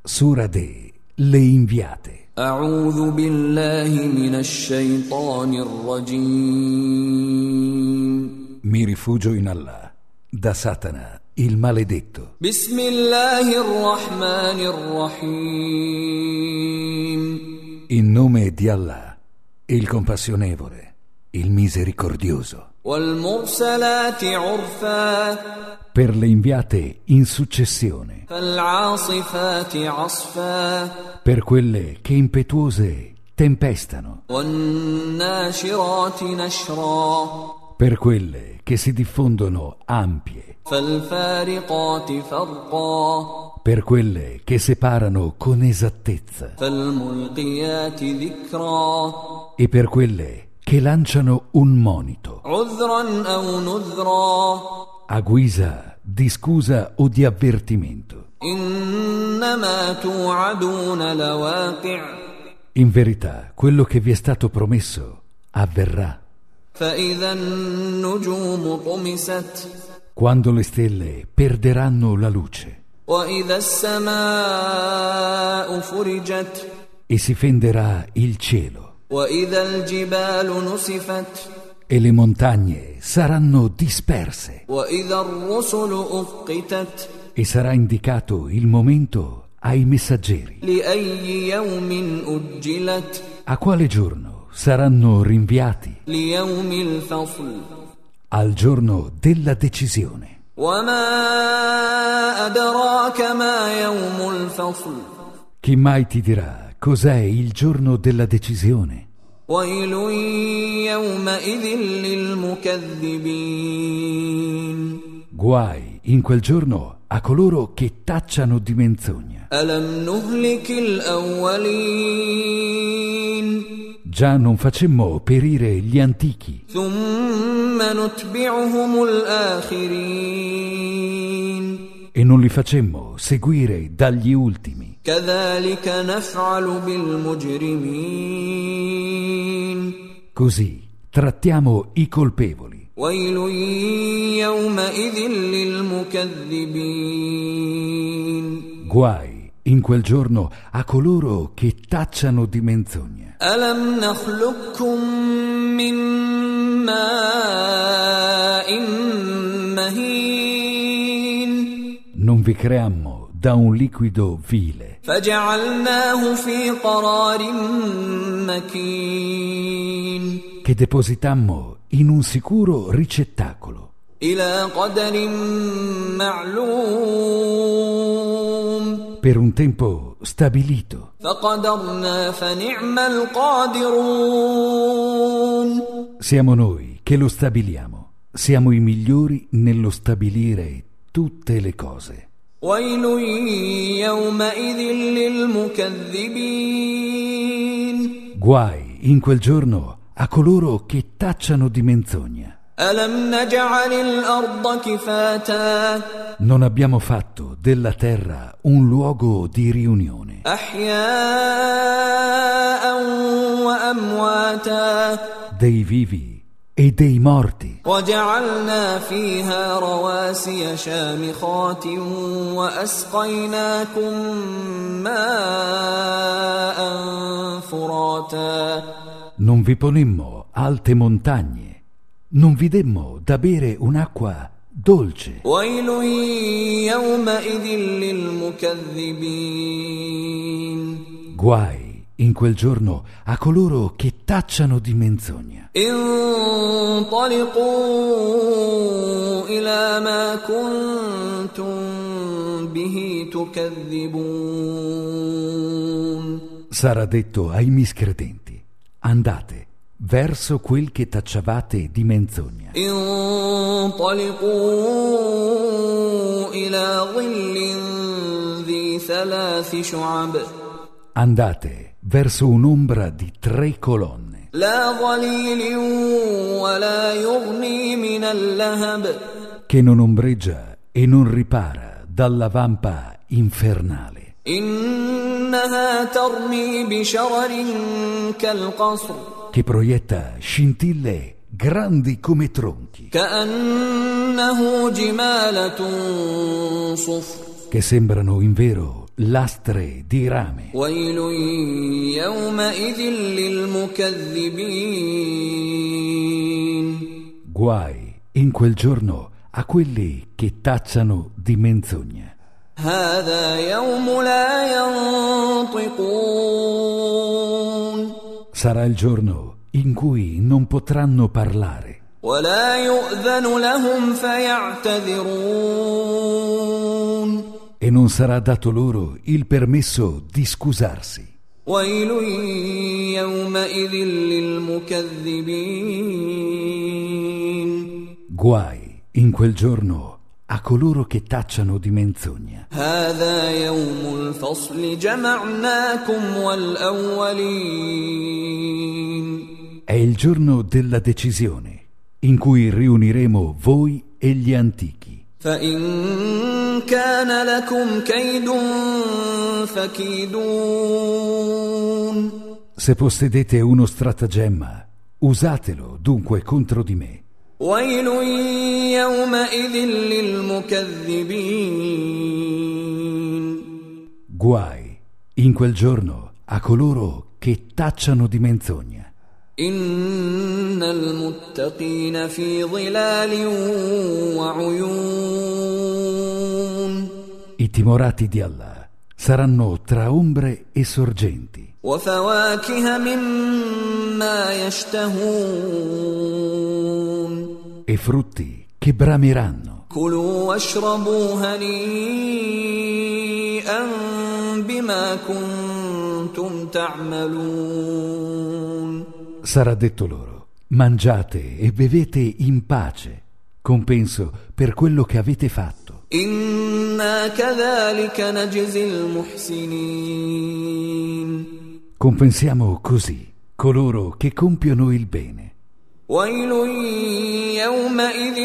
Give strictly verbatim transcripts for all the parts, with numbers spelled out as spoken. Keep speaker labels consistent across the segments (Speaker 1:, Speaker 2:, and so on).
Speaker 1: Sura De, le inviate.
Speaker 2: أعوذ بالله من الشيطان الرجيم.
Speaker 1: Mi rifugio in Allah, da Satana, il maledetto.
Speaker 2: بسم الله الرحمن الرحيم.
Speaker 1: In nome di Allah, il compassionevole, il misericordioso.
Speaker 2: والمرسلات عرفا.
Speaker 1: Per le inviate in successione.
Speaker 2: فالعاصفات عصفا.
Speaker 1: Per quelle che impetuose tempestano.
Speaker 2: والناشرات نشرا.
Speaker 1: Per quelle che si diffondono ampie.
Speaker 2: فالفارقات فرقا.
Speaker 1: Per quelle che separano con esattezza.
Speaker 2: فالملقيات ذكرا.
Speaker 1: E per quelle che lanciano un monito.
Speaker 2: عذرا أو نذرا.
Speaker 1: A guisa di scusa o di avvertimento.
Speaker 2: إنما توعدون لواقع.
Speaker 1: In verità, quello che vi è stato promesso avverrà.
Speaker 2: فإذا النجوم طمست.
Speaker 1: Quando le stelle perderanno la luce.
Speaker 2: وإذا السماء فرجت.
Speaker 1: E si fenderà il cielo.
Speaker 2: وإذا الجبال نسفت.
Speaker 1: E le montagne saranno disperse.
Speaker 2: وإذا الرسل أقتت.
Speaker 1: E sarà indicato il momento ai messaggeri.
Speaker 2: لأي يوم أجلت.
Speaker 1: A quale giorno saranno rinviati?
Speaker 2: ليوم الفصل.
Speaker 1: Al giorno della decisione.
Speaker 2: وما أدراك ما يوم الفصل.
Speaker 1: Chi mai ti dirà cos'è il giorno della decisione?
Speaker 2: ويل يومئذ للمكذبين.
Speaker 1: Guai in quel giorno a coloro che tacciano di menzogna.
Speaker 2: ألم نهلك الأولين.
Speaker 1: Già non facemmo perire gli antichi.
Speaker 2: ثم نتبعهم الآخرين.
Speaker 1: E non li facemmo seguire dagli ultimi.
Speaker 2: كذلك نفعل بالمجرمين.
Speaker 1: Così trattiamo i colpevoli.
Speaker 2: ويل يومئذ للمكذبين.
Speaker 1: Guai in quel giorno a coloro che tacciano di menzogna.
Speaker 2: ألم نخلقكم من ماء مهين.
Speaker 1: Non vi creammo da un liquido vile.
Speaker 2: فجعلناه في قرار مكين.
Speaker 1: Che depositammo in un sicuro ricettacolo.
Speaker 2: إلى قدر معلوم.
Speaker 1: Per un tempo stabilito.
Speaker 2: فقدرنا فنعم القادرون.
Speaker 1: Siamo noi che lo stabiliamo. Siamo i migliori nello stabilire tutte le cose.
Speaker 2: ويل يومئذ للمكذبين.
Speaker 1: Guai in quel giorno a coloro che tacciano di menzogna.
Speaker 2: ألم نجعل الأرض كفاتا.
Speaker 1: Non abbiamo fatto della terra un luogo di riunione.
Speaker 2: أحياء وأمواتا.
Speaker 1: Dei vivi e dei morti.
Speaker 2: وجعلنا فيها رواسي شامخات وأسقيناكم ماء فراتا.
Speaker 1: Non vi ponemmo alte montagne. Non vi demmo da bere un'acqua dolce.
Speaker 2: ويل يومئذ للمكذبين.
Speaker 1: Guai in quel giorno a coloro che tacciano di menzogna.
Speaker 2: انطلقوا إلى ما كنتم به تكذبون.
Speaker 1: Sarà detto ai miscredenti: andate verso quel che tacciavate di menzogna.
Speaker 2: انطلقوا إلى ظل ذي ثلاث شعب.
Speaker 1: Andate verso un'ombra di tre colonne.
Speaker 2: لا ظليل ولا يغني من اللهب.
Speaker 1: Che non ombreggia e non ripara dalla vampa infernale.
Speaker 2: إنها ترمي بشرر كالقصر.
Speaker 1: Che proietta scintille grandi come tronchi.
Speaker 2: كأنه جمالة صفر.
Speaker 1: Che sembrano in vero lastre di rame.
Speaker 2: ويل يومئذ للمكذبين.
Speaker 1: Guai in quel giorno a quelli che tacciano di menzogna.
Speaker 2: هذا يوم لا ينطقون.
Speaker 1: Sarà il giorno in cui non potranno parlare.
Speaker 2: ولا يؤذن لهم فيعتذرون.
Speaker 1: E non sarà dato loro il permesso di scusarsi.
Speaker 2: ويل يومئذ للمكذبين.
Speaker 1: Guai in quel giorno a coloro che tacciano di menzogna.
Speaker 2: هذا يوم الفصل جمعناكم والأولين.
Speaker 1: È il giorno della decisione, in cui riuniremo voi e gli antichi.
Speaker 2: فإن كان لكم كيد فكيدون.
Speaker 1: Se possedete uno stratagemma, usatelo dunque contro di me.
Speaker 2: ويل يومئذ للمكذبين.
Speaker 1: Guai in quel giorno a coloro che tacciano di menzogna.
Speaker 2: إن المتقين في ظلال وعيون.
Speaker 1: I timorati di Allah saranno tra ombre e sorgenti.
Speaker 2: وفواكه مما يشتهون.
Speaker 1: E frutti che bramiranno.
Speaker 2: كلوا واشربوا هنيئا بما كنتم تعملون.
Speaker 1: Sarà detto loro: mangiate e bevete in pace, compenso per quello che avete fatto.
Speaker 2: إنا كذلك نجزي المحسنين.
Speaker 1: Compensiamo così coloro che compiono il bene.
Speaker 2: ويل يومئذ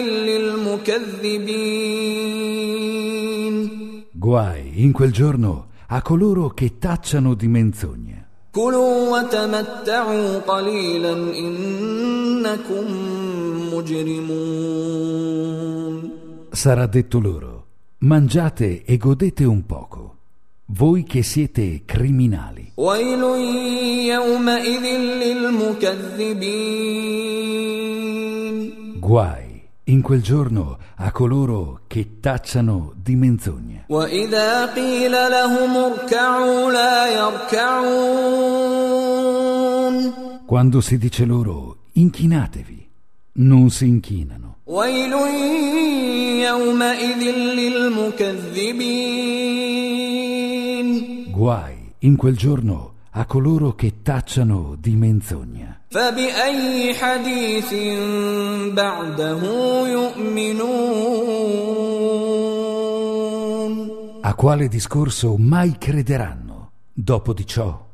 Speaker 2: للمكذبين.
Speaker 1: Guai in quel giorno a coloro che tacciano di menzogna.
Speaker 2: كلوا وتمتعوا قليلا إنكم مجرمون.
Speaker 1: Sarà detto loro: mangiate e godete un poco, voi che siete criminali.
Speaker 2: ويل يومئذ للمكذبين.
Speaker 1: Guai in quel giorno a coloro che tacciano di menzogna.
Speaker 2: وإذا قيل لهم اركعوا لا يركعون.
Speaker 1: Quando si dice loro: inchinatevi, non si inchinano.
Speaker 2: ويل يومئذ للمكذبين.
Speaker 1: Guai in quel giorno a coloro che tacciano di menzogna.
Speaker 2: فبأي حديث بعده يؤمنون.
Speaker 1: A quale discorso mai crederanno dopo di ciò?